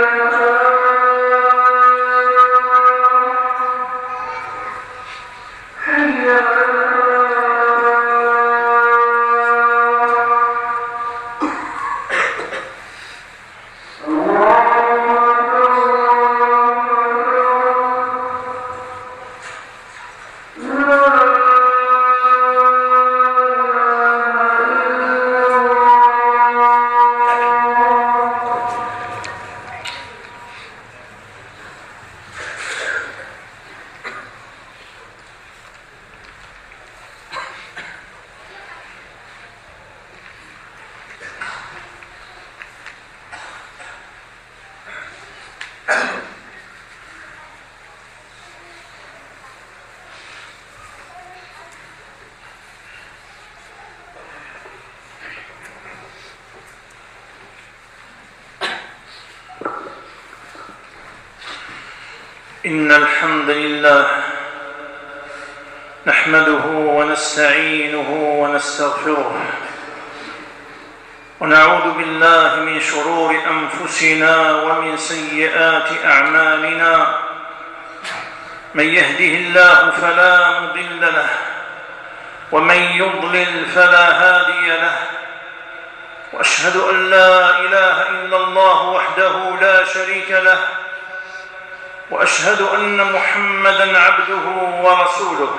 إن الحمد لله نحمده ونستعينه ونستغفره ونعوذ بالله من شرور أنفسنا ومن سيئات أعمالنا. من يهده الله فلا مضل له ومن يضلل فلا هادي له، وأشهد أن لا إله إلا الله وحده لا شريك له، وأشهد أن محمدًا عبده ورسوله.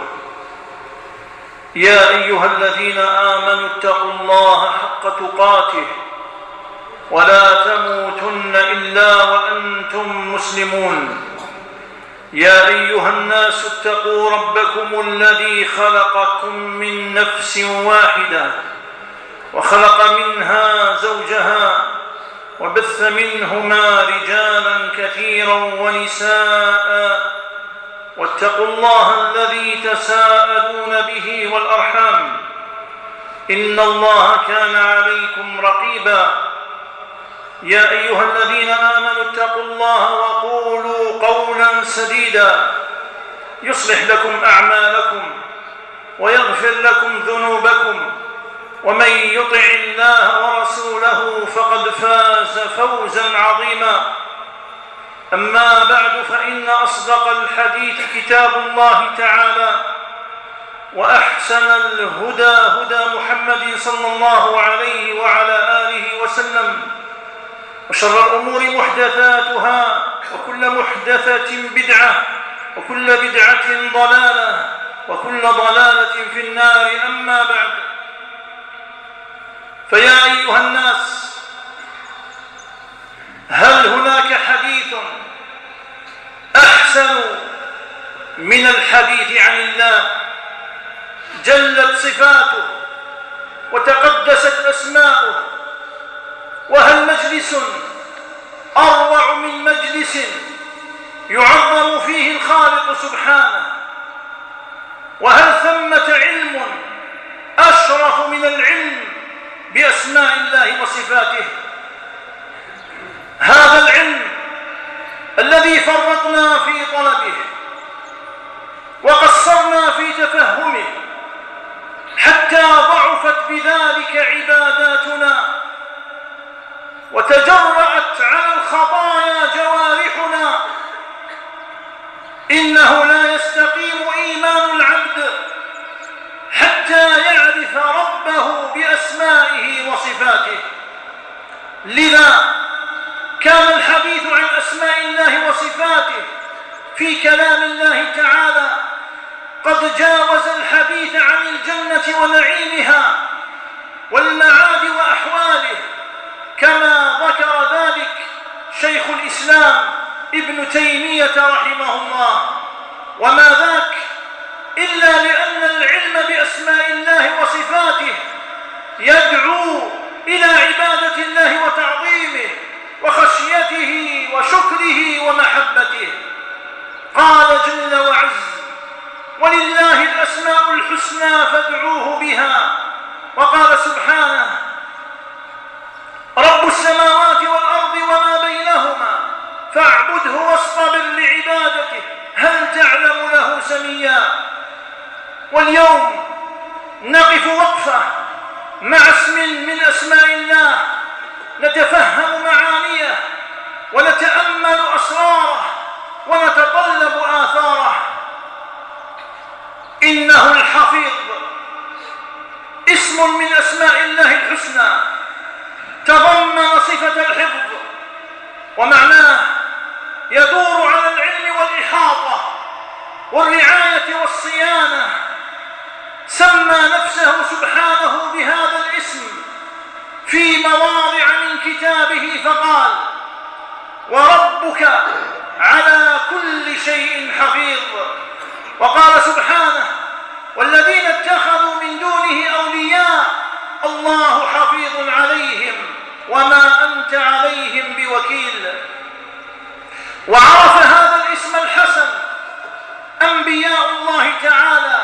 يا أيها الذين آمنوا اتقوا الله حق تقاته ولا تموتن إلا وأنتم مسلمون. يا أيها الناس اتقوا ربكم الذي خلقكم من نفس واحدة وخلق منها زوجها وبث منهما رجالا كثيرا ونساء، واتقوا الله الذي تساءلون به والأرحام، إن الله كان عليكم رقيبا. يا أيها الذين آمنوا اتقوا الله وقولوا قولا سديدا يصلح لكم أعمالكم ويغفر لكم ذنوبكم، ومن يطع الله ورسوله فقد فاز فوزا عظيما. أما بعد، فإن أصدق الحديث كتاب الله تعالى، وأحسن الهدى هدى محمد صلى الله عليه وعلى آله وسلم، وشر الأمور محدثاتها، وكل محدثة بدعة، وكل بدعة ضلالة، وكل ضلالة في النار. أما بعد، فيا أيها الناس، هل هناك حديث أحسن من الحديث عن الله؟ جلت صفاته وتقدست أسماؤه، وهل مجلس أروع من مجلس يعظم فيه الخالق سبحانه؟ وهل ثمة علم أشرف من العلم بأسماء الله وصفاته؟ هذا العلم الذي فرطنا في طلبه وقصرنا في تفهمه حتى ضعفت بذلك عباداتنا وتجرأت على الخطايا جوارحنا. إنه لا يستقيم إيمان العبد حتى يعرف ربه بأسمائه وصفاته. لذا كان الحديث عن أسماء الله وصفاته في كلام الله تعالى قد جاوز الحديث عن الجنة ونعيمها والمعاد وأحواله، كما ذكر ذلك شيخ الإسلام ابن تيمية رحمه الله. وما ذاك إلا لأن العلم بأسماء الله وصفاته يدعو إلى عبادة الله وتعظيمه وخشيته وشكره ومحبته. قال جل وعز: ولله الأسماء الحسنى فادعوه بها. وقال سبحانه: رب السماوات والأرض وما بينهما فاعبده واصطبر لعبادته هل تعلم له سميا. واليوم نقف وقفة مع اسم من أسماء الله نتفهم معانيه ونتأمل أسراره ونتطلب آثاره. إنه الحفيظ اسم من أسماء الله الحسنى تضمن صفة الحفظ، ومعناه يدور على العلم والإحاطة والرعاية والصيانة. سمى نفسه سبحانه بهذا الاسم في مواضع من كتابه فقال: وربك على كل شيء حفيظ. وقال سبحانه: والذين اتخذوا من دونه أولياء الله حفيظ عليهم وما أنت عليهم بوكيل. وعرف هذا الاسم الحسن أنبياء الله تعالى،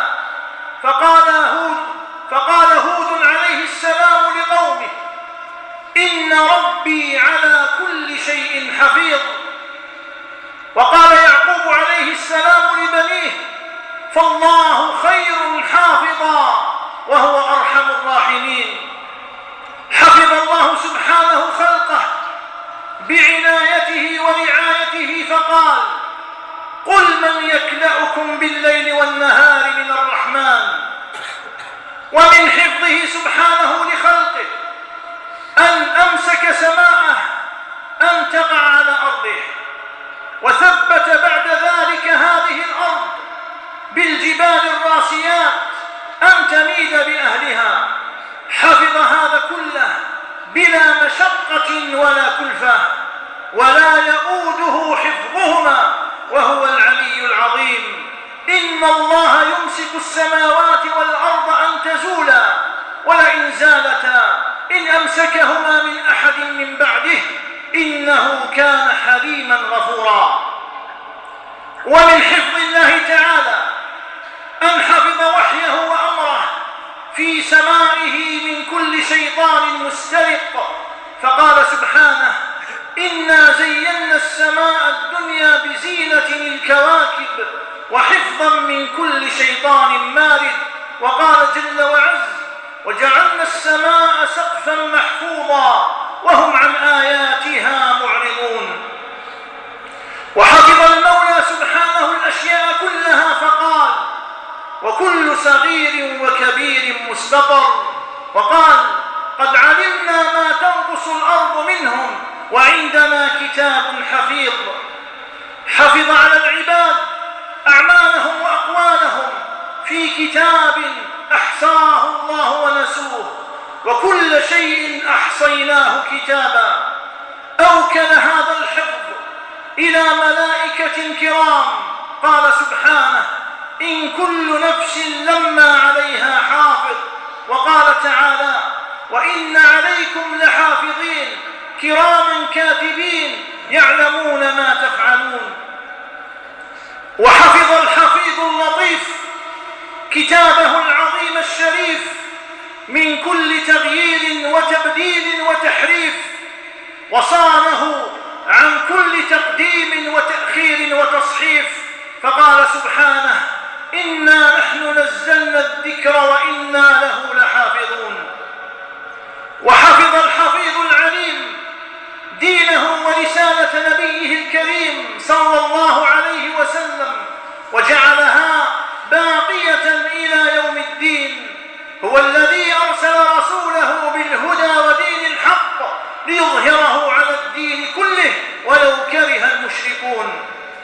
فقال هود عليه السلام لقومه: إن ربي على كل شيء حفيظ. وقال يعقوب عليه السلام لبنيه: فالله خير حافظا وهو أرحم الراحمين. حفظ الله سبحانه خلقه بعنايته ورعايته فقال: قل من يكلأكم بالليل والنهار من الرحمن. ومن حفظه سبحانه لخلقه أن أمسك سماءه أن تقع على أرضه، وثبت بعد ذلك هذه الأرض بالجبال الراسيات أن تميد بأهلها. حفظ هذا كله بلا مشقة ولا كلفة، ولا يؤوده حفظهما وهو العلي العظيم. إن الله يمسك السماوات والأرض أن تزولا ولئن زالتا إن أمسكهما من أحد من بعده إنه كان حليما غفورا. ومن حفظ الله تعالى أن حفظ وحيه وأمره في سمائه من كل شيطان مسترق، فقال سبحانه: إنا زينا السماء الدنيا بزينة الكواكب وحفظا من كل شيطان مارد. وقال جل وعز: وجعلنا السماء سقفا محفوظا وهم عن آياتها معرضون. وحفظ المولى سبحانه الأشياء كلها فقال: وكل صغير وكبير مستطر. وقال: قد علمنا ما تنقص الأرض منهم وعندنا كتاب حفيظ. حفظ على العباد أعمالهم وأقوالهم في كتاب أحصاه الله ونسوه، وكل شيء أحصيناه كتابا. أوكل هذا الحفظ إلى ملائكة كرام، قال سبحانه: إن كل نفس لما عليها حافظ. وقال تعالى: وإن عليكم لحافظين كراما كاتبين يعلمون ما تفعلون. وحفظ الحفيظ اللطيف كتابه العظيم الشريف من كل تغيير وتبديل وتحريف، وصانه عن كل تقديم وتأخير وتصحيف. فقال سبحانه: إنا نحن نزلنا الذكر وإنا له لحافظون. وحفظ الحفيظ العليم دينه ورسالة نبيه الكريم صلى الله عليه وسلم، وجعلها باقية إلى يوم الدين. هو الذي أرسل رسوله بالهدى ودين الحق ليظهره على الدين كله ولو كره المشركون.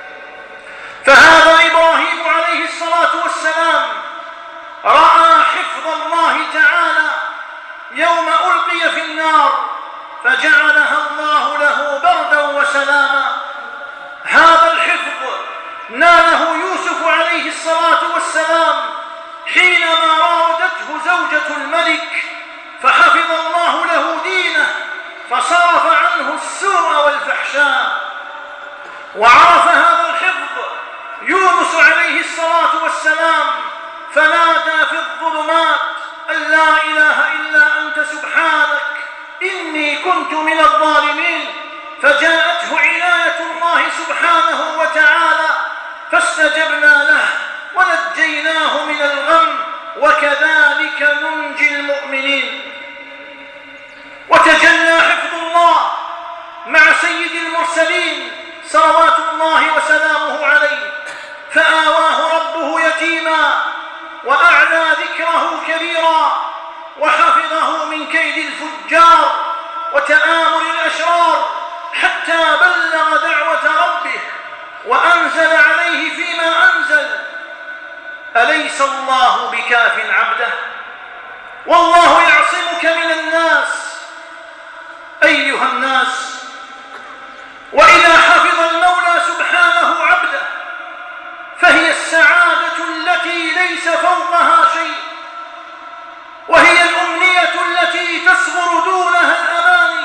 فهذا إبراهيم عليه الصلاة والسلام رأى حفظ الله تعالى يوم ألقي في النار فجعلها الله له بردا وسلاما. هذا الحفظ ناله يوسف عليه الصلاة والسلام حينما راودته زوجة الملك، فحفظ الله له دينه فصرف عنه السوء والفحشاء. وعرف هذا الحفظ يونس عليه الصلاة والسلام فنادى في الظلمات أن لا إله إلا أنت سبحانك إني كنت من الظالمين، فجاءته عناية الله سبحانه وتعالى فاستجبنا له ونجيناه من الغم، وكذلك ننجي المؤمنين. وتجلى حفظ الله مع سيد المرسلين صلوات الله وسلامه عليه، فآواه ربه يتيما وأعلى ذكره كبيرا، وحفظه من كيد الفجار وتآمر الأشرار، حتى بلغ دعوة ربه وأنزل عليه فيما أنزل. أليس الله بكاف عبده؟ والله يعصمك من الناس. أيها الناس، وإذا حفظ المولى سبحانه عبده فهي السعادة التي ليس فوقها شيء، وهي الأمنية التي تصغر دونها الأماني،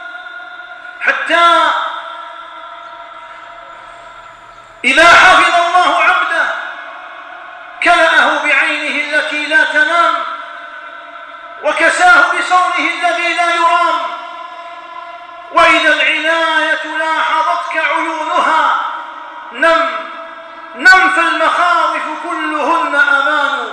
حتى إذا حفظ الله عبده كلأه بعينه التي لا تنام، وكساه بصونه الذي لا يرام. وإذا العناية لاحظتك عيونها نم فالمخاوف كلهن أمان.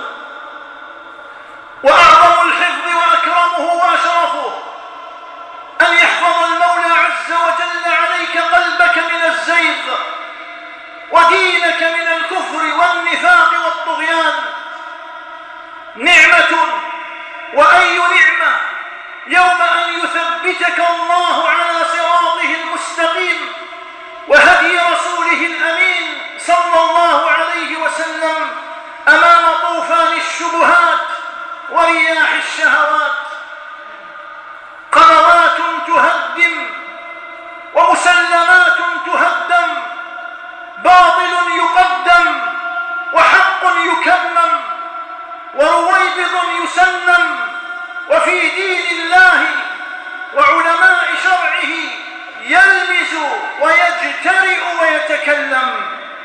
وأعظم الحفظ وأكرمه وأشرفه أن يحفظ المولى عز وجل عليك قلبك من الزيغ، ودينك من الكفر والنفاق والطغيان. نعمة، وأي نعمة يوم أن يثبتك الله على صراطه المستقيم وهدي رسوله الأمين صلى الله عليه وسلم أمام طوفان الشبهات ورياح الشهوات. قنوات تهدم ومسلمات تهدم، باطل يقدم وحق يكمم، ورويبض يسنم، وفي دين الله وعلماء شرعه يلمز ويجترئ ويتكلم.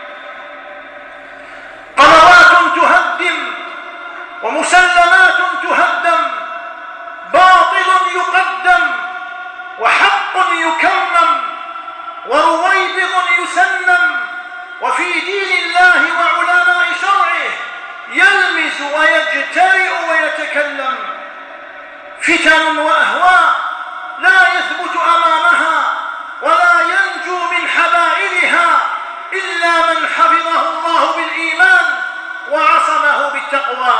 قنوات تهدم ومسلمات تهدم، باطل يقدم وحق يكمم، ورويبض يسنم، وفي دين الله وعلماء شرعه يلمز ويجترئ ويتكلم. فتن وأهواء لا يثبت أمامها ولا ينجو من حبائلها إلا من حفظه الله بالإيمان وعصمه بالتقوى.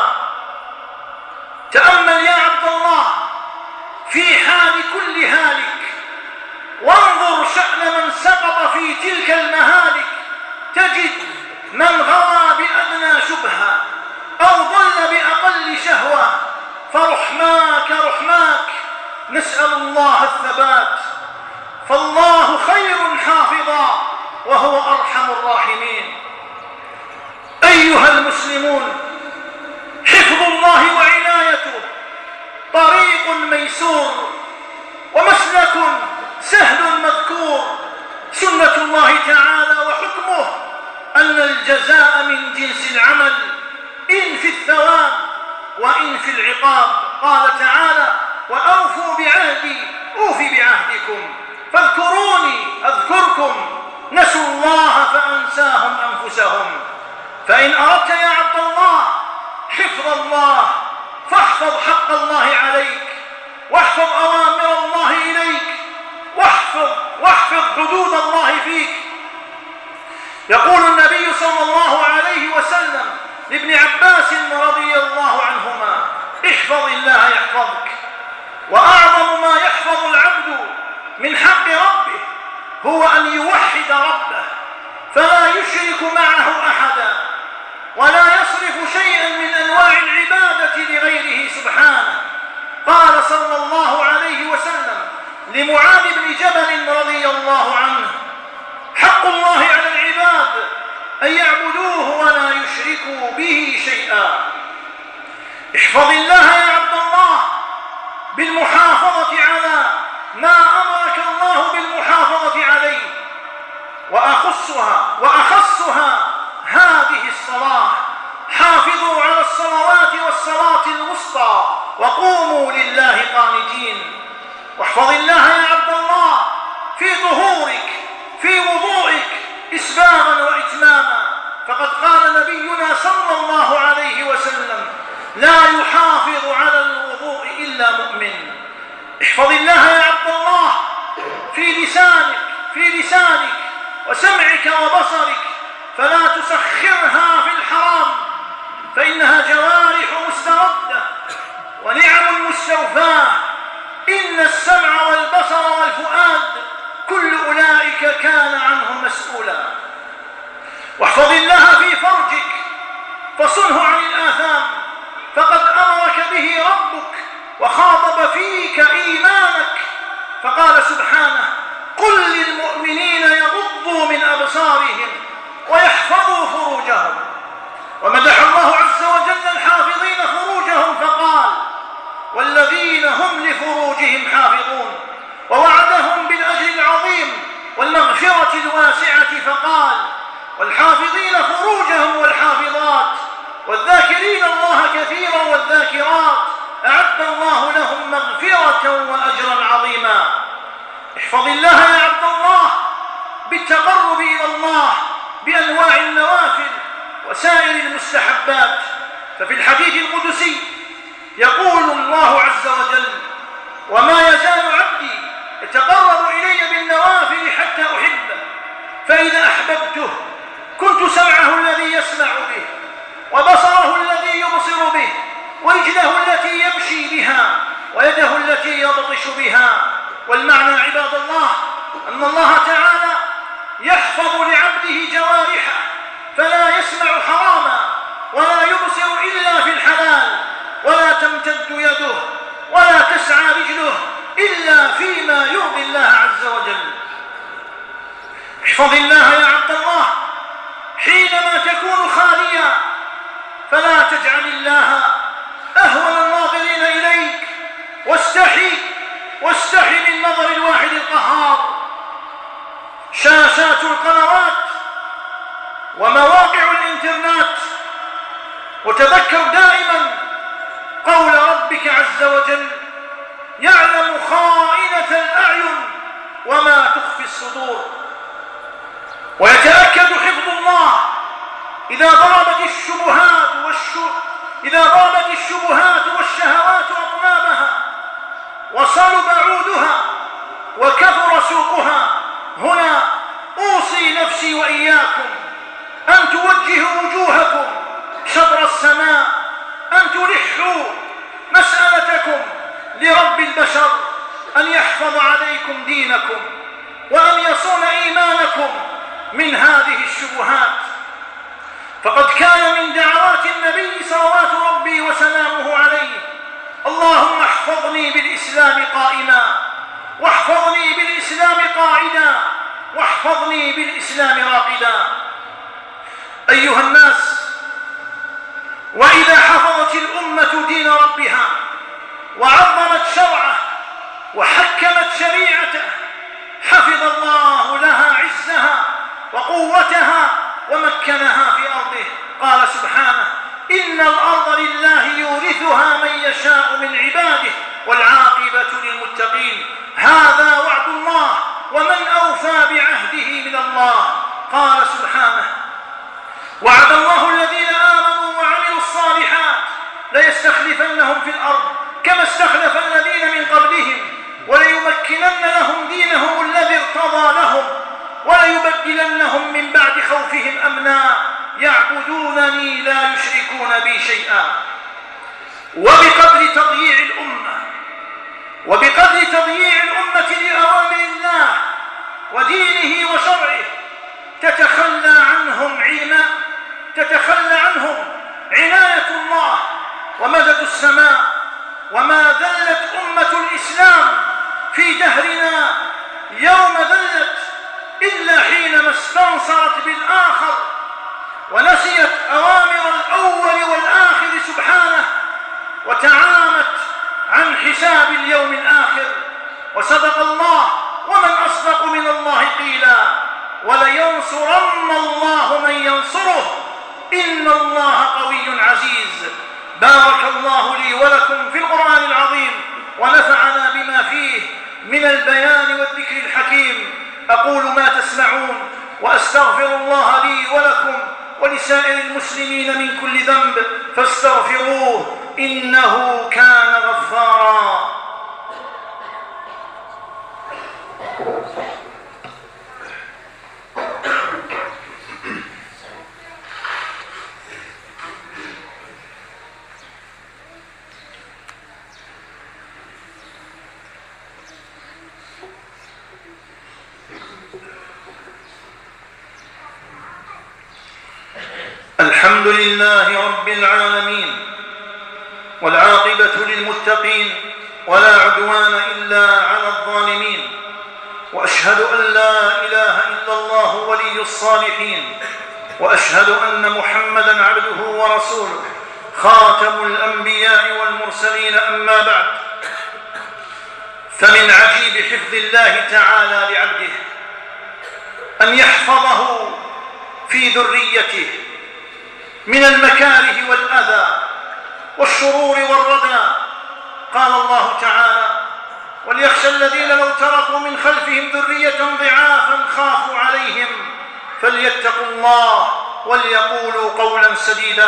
تأمل يا عبد الله في حال كل هالك، وانظر شأن من سقط في تلك المهالك. تجد من غوى بأدنى شبهة أو ضل بأقل شهوة، فرحماك رحماك، نسأل الله الثبات، فالله خير حافظا وهو أرحم الراحمين. أيها المسلمون، حفظ الله وعنايته طريق ميسور ومسلك سهل مذكور. سنة الله تعالى وحكمه أن الجزاء من جنس العمل، إن في الثواب وإن في العقاب. قال تعالى: وأوفوا بعهدي أوف بعهدكم فاذكروني أذكركم، نسوا الله فأنساهم أنفسهم. فإن أردت يا عبد الله حفظ الله فاحفظ حق الله عليك، واحفظ أوامر الله إليك، واحفظ حدود الله فيك. يقول النبي صلى الله عليه وسلم لابن عباس رضي الله عنهما: احفظ الله يحفظك. وأعظم ما يحفظ العبد من حق ربه هو أن يوحد ربه، فلا يشرك معه أحدا، ولا يصرف شيئا من أنواع العبادة لغيره سبحانه. قال صلى الله عليه وسلم لمعاذ بن جبل رضي الله عنه: حق الله على العباد أن يعبدوه ولا يشركوا به شيئا. احفظ الله يا عبد الله بالمحافظة على ما أمرك الله بالمحافظة عليه، وأخصها هذه الصلاة: حافظوا على الصلوات والصلاة الوسطى وقوموا لله قانتين. واحفظ الله يا عبد الله في طهورك، في وضوئك إسباغا وإتماما، فقد قال نبينا صلى الله عليه وسلم: لا يحافظ على الوضوء إلا مؤمن. احفظ الله يا عبد الله في في لسانك وسمعك وبصرك، فلا تسخرها في الحرام، فإنها جوارح مستردة ونعم مستوفاة. إن السمع والبصر والفؤاد كل أولئك كان عنه مسؤولا. واحفظ الله في فرجك فصنه عن الآثام، فقد أمرك به ربك وخاطب فيك إيمانك، فقال سبحانه: قل للمؤمنين يغضوا من أبصارهم ويحفظوا فروجهم. ومدح الله عز وجل الحافظين فروجهم فقال: والذين هم لفروجهم حافظون. ووعدهم بالأجر العظيم والمغفرة الواسعة فقال: والحافظين فروجهم والحافظات والذاكرين الله كثيرا والذاكرات أعد الله لهم مغفرة وأجرا عظيما. احفظ الله يا عبد الله بالتقرب إلى الله بأنواع النوافل وسائر المستحبات. ففي الحديث القدسي يقول الله عز وجل: وما يزال عبدي يتقرب إلي بالنوافل حتى أحبه، فإذا أحببته كنت سمعه الذي يسمع به، وبصره الذي يبصر به، ورجله التي يمشي بها، ويده التي يبطش بها. والمعنى عباد الله أن الله تعالى يحفظ لعبده جوارحه، فلا يسمع حراما ولا يبصر إلا في الحلال، ولا تمتد يده ولا تسعى رجله إلا فيما يرضي الله عز وجل. احفظ الله يا عبد الله حينما تكون خاليا، فلا تجعل الله أهون الناظرين إليك، واستحي من نظر الواحد القهار. شاشات القنوات ومواقع الإنترنت، وتذكر دائما قول ربك عز وجل: يعلم خائنة الأعين وما تخفي الصدور. ويتأكد حفظ الله إذا ضربت الشبهات والشهوات أطنابها، وصلب عودها وكثر سوقها. هنا أوصي نفسي وإياكم أن توجهوا وجوهكم شطر السماء، أن تلحوا مسألتكم لرب البشر أن يحفظ عليكم دينكم، وأن يصون إيمانكم من هذه الشبهات. فقد كان من دعوات النبي صلوات ربي وسلامه عليه: اللهم احفظني بالإسلام قائما، واحفظني بالإسلام قاعدا، واحفظني بالإسلام راقدا. أيها الناس، وإذا حفظت الأمة دين ربها وعظمت شرعه وحكمت شريعته، حفظ الله لها عزها وقوتها ومكنها في أرضه. قال سبحانه: إن الأرض لله يورثها من يشاء من عباده والعاقبة للمتقين. هذا وعد الله، ومن أوفى بعهده من الله. قال سبحانه: وعد الله الذين آمنوا وعملوا الصالحات ليستخلفنهم في الأرض كما استخلف الذين من قبلهم، وليمكنن لهم دينهم الذي ارتضى لهم، وليبدلنهم من بعد خوفهم أمنا يعبدونني لا يشركون بي شيئا. وبقدر تضييع الأمة لأوامر الله ودينه وشرعه تتخلى عنهم عناية الله ومدد السماء. وما ذلت أمة الإسلام في دهرنا يوم ذلت إلا حينما استنصرت بالآخر ونسيت أوامر الأول والآخر سبحانه، وتعامت عن حساب اليوم الآخر. وصدق الله: ومن أصدق من الله قيلا، ولينصرن الله من ينصره، إن الله قوي عزيز. بارك الله لي ولكم في القرآن العظيم، ونفعنا بما فيه من البيان والذكر الحكيم. أقول ما تسمعون، وأستغفر الله لي ولكم ولسائر المسلمين من كل ذنب، فاستغفروه إنه كان غفارا. الحمد لله رب العالمين، والعاقبة للمتقين، ولا عدوان إلا على الظالمين، وأشهد أن لا إله إلا الله ولي الصالحين، وأشهد أن محمدًا عبده ورسوله خاتم الأنبياء والمرسلين. أما بعد، فمن عجيب حفظ الله تعالى لعبده أن يحفظه في ذريته من المكاره والأذى والشرور والردى. قال الله تعالى: وليخشى الذين لو تركوا من خلفهم ذرية ضعافا خافوا عليهم فليتقوا الله وليقولوا قولا سديدا.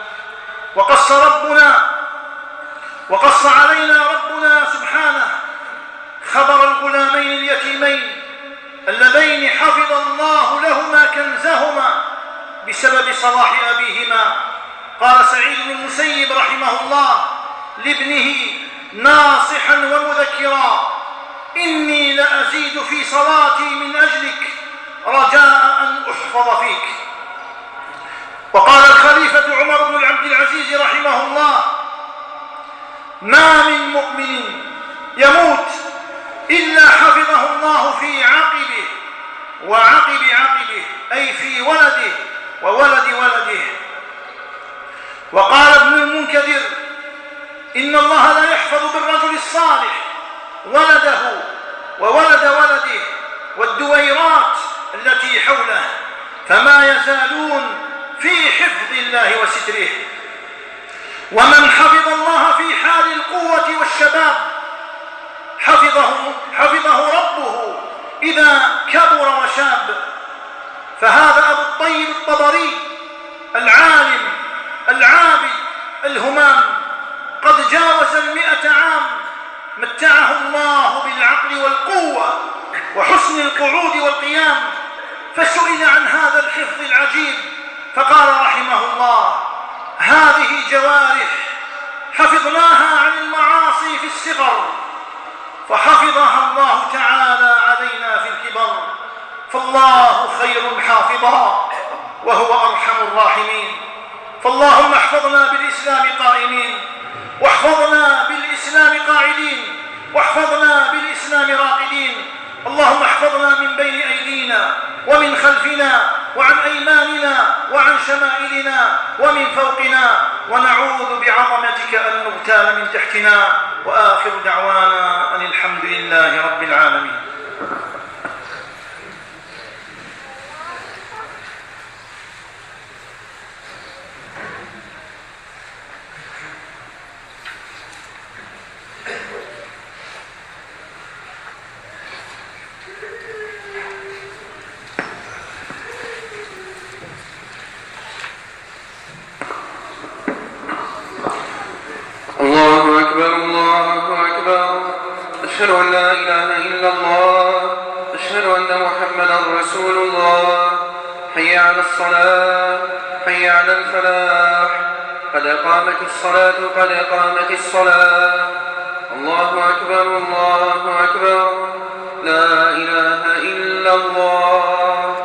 وقص علينا ربنا سبحانه خبر الغلامين اليتيمين اللذين حفظ الله لهما كنزهما بسبب صلاح أبيهما. قال سعيد بن المسيب رحمه الله لابنه ناصحا ومذكرا: إني لأزيد في صلاتي من أجلك رجاء أن أحفظ فيك. وقال الخليفة عمر بن عبد العزيز رحمه الله: ما من مؤمن يموت إلا حفظه الله في عقبه وعقب عقبه، أي في ولده وولد ولده. وقال ابن المنكدر: إن الله لا يحفظ بالرجل الصالح ولده وولد ولده والدويرات التي حوله، فما يزالون في حفظ الله وستره. ومن حفظ الله في حال القوة والشباب حفظه ربه إذا كبر وشاب. فهذا أبو الطيب الطبري العالم العابد الهمام قد جاوز 100 عام متعه الله بالعقل والقوة وحسن القعود والقيام، فسئل عن هذا الحفظ العجيب فقال رحمه الله: هذه جوارح حفظناها عن المعاصي في الصغر فحفظها الله تعالى علينا في الكبر، فالله خير حافظا وهو أرحم الراحمين. فاللهم احفظنا بالإسلام قائمين، واحفظنا بالإسلام قاعدين، واحفظنا بالإسلام راقدين. اللهم احفظنا من بين أيدينا ومن خلفنا وعن أيماننا وعن شمائلنا ومن فوقنا، ونعوذ بعظمتك أن نغتال من تحتنا. وآخر دعوانا أن الحمد لله رب العالمين. الله أكبر الله أكبر، أشهد أن لا إله إلا الله، أشهد أن محمدا رسول الله. حي على الصلاة، حي على الفلاح، قد قامت الصلاة قد قامت الصلاة. الله أكبر الله أكبر، لا إله إلا الله.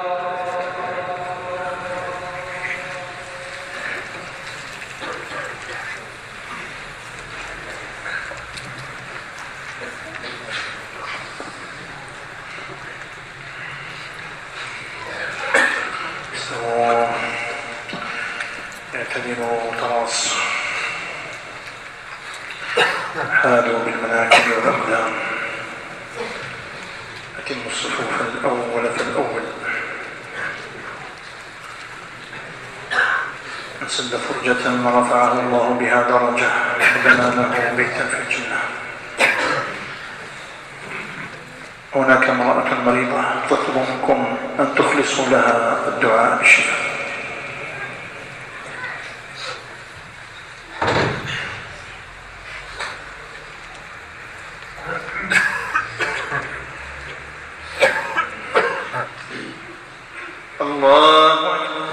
اعتدلوا وتراصوا، حالوا بالمناكب والأقدام، أتموا الصفوف الأول فالأول. من سد فرجة رفعه الله بها درجة وبنى له بيتا في الجنة. هناك امرأة مريضة تطلب منكم أن تخلصوا لها الدعاء بالشفاء. الله أكبر.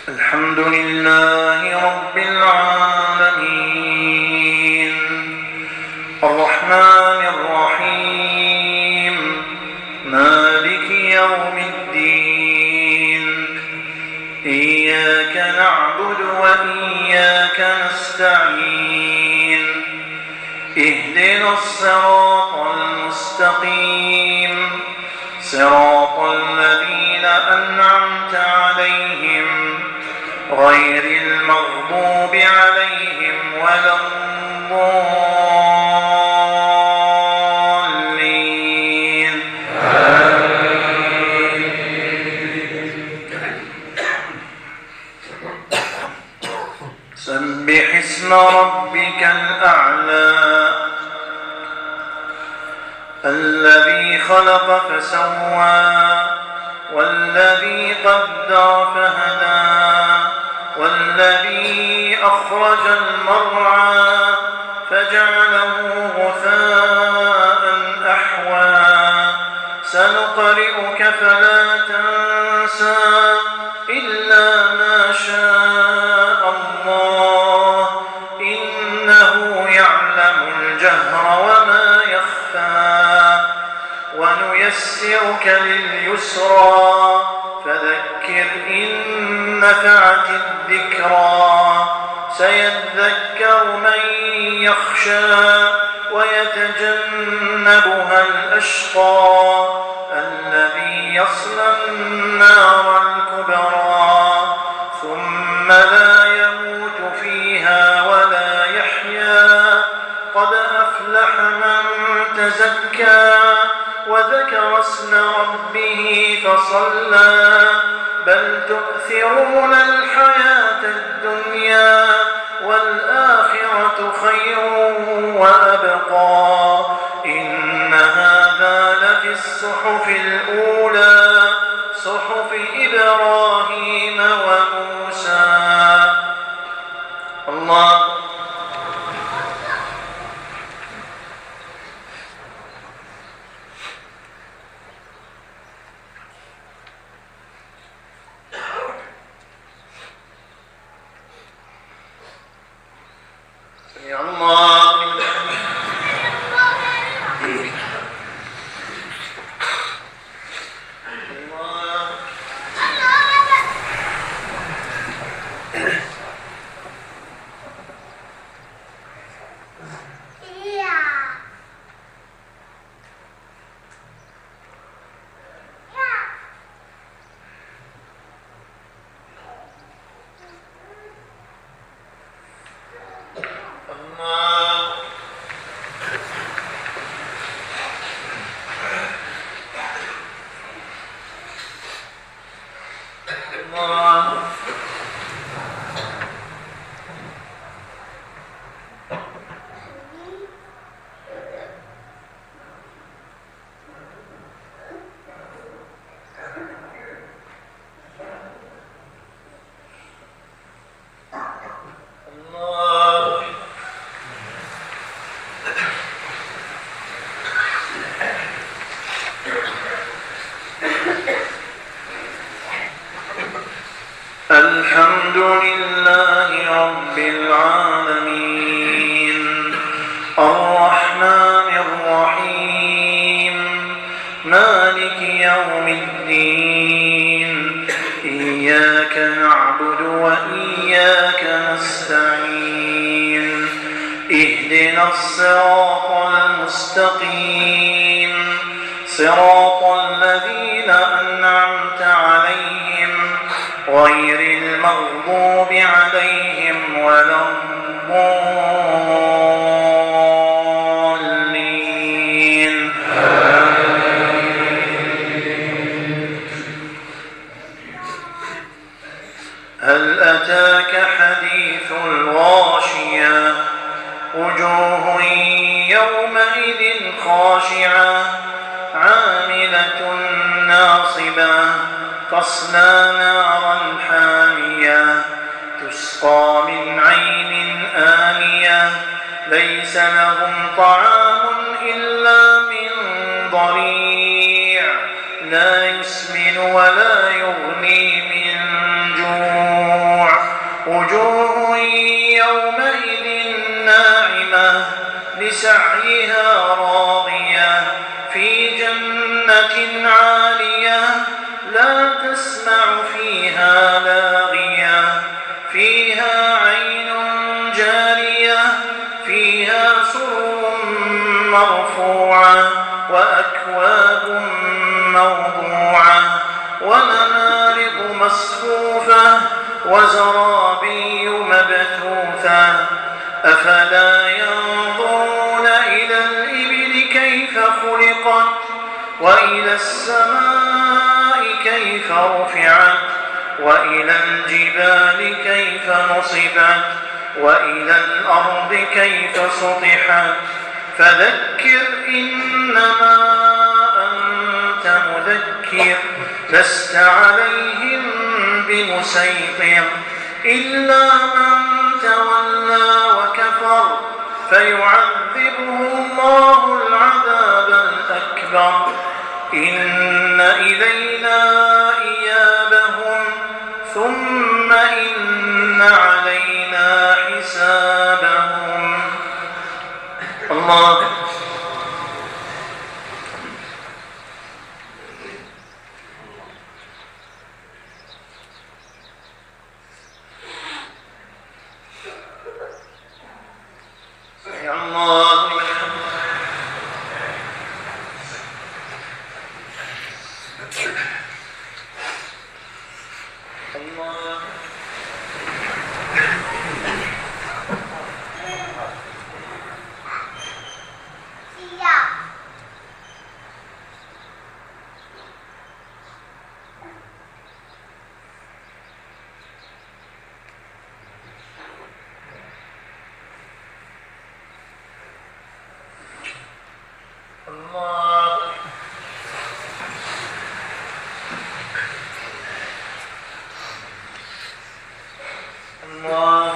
الحمد لله رب العالمين الرحمن الرحيم مالك يوم الدين إياك نعبد وإياك نستعين اهدنا الصراط المستقيم صراط الذين أنعمت عليهم غير المغضوب عليهم ولا الضالين سبح اسم ربك الأعلى الذي خلق فسوى والذي قدر فهدى والذي أخرج المرعى فجعله غثاء أحوى سنقرئك فلا تنسى إلا ما شاء الله إنه يعلم الجهر وما يخفى ونيسرك لليسرى فذكر إن نفعت الذكرى سيذكر من يخشى ويتجنبها الأشقى الذي يصلى النار الكبرى ثم لا يموت فيها ولا يحيا قد أفلح من تزكى وذكر اسم ربه فصلى بل تؤثرون الحياة الدنيا والآخرة خير وأبقى إن هذا لفي الصحف الأولى صحف إبراهيم وموسى الله يا الله الحمد لله رب العالمين الرحمن الرحيم مالك يوم الدين إياك نعبد وإياك نستعين اهدنا الصراط المستقيم صراط الذين أنعمت عليهم غير المغضوب عليهم ولا الضالين هل أتاك حديث الغاشية وجوه يومئذ خاشعة عاملة ناصبة تصلى نارا حامية تسقى من عين آنية ليس لهم طعام إلا من ضريع لا يسمن ولا يغني من جوع لسعيها راضية في جنة عالية لا تسمع فيها لاغية فيها عين جارية فيها سرر مرفوعة وأكواب موضوعة ونمارق مصفوفة وزرابي مبثوثة أفلا ينظرون إلى الإبل كيف خلقت وإلى السماء كيف رفعت وإلى الجبال كيف نصبت وإلى الأرض كيف سطحت فذكر إنما أنت مذكر لست عليهم بمسيطر إلا من تولى وكفر فيعذبه الله العذاب الأكبر إن إلينا إيابهم ثم إن علينا حسابهم. الله الله الله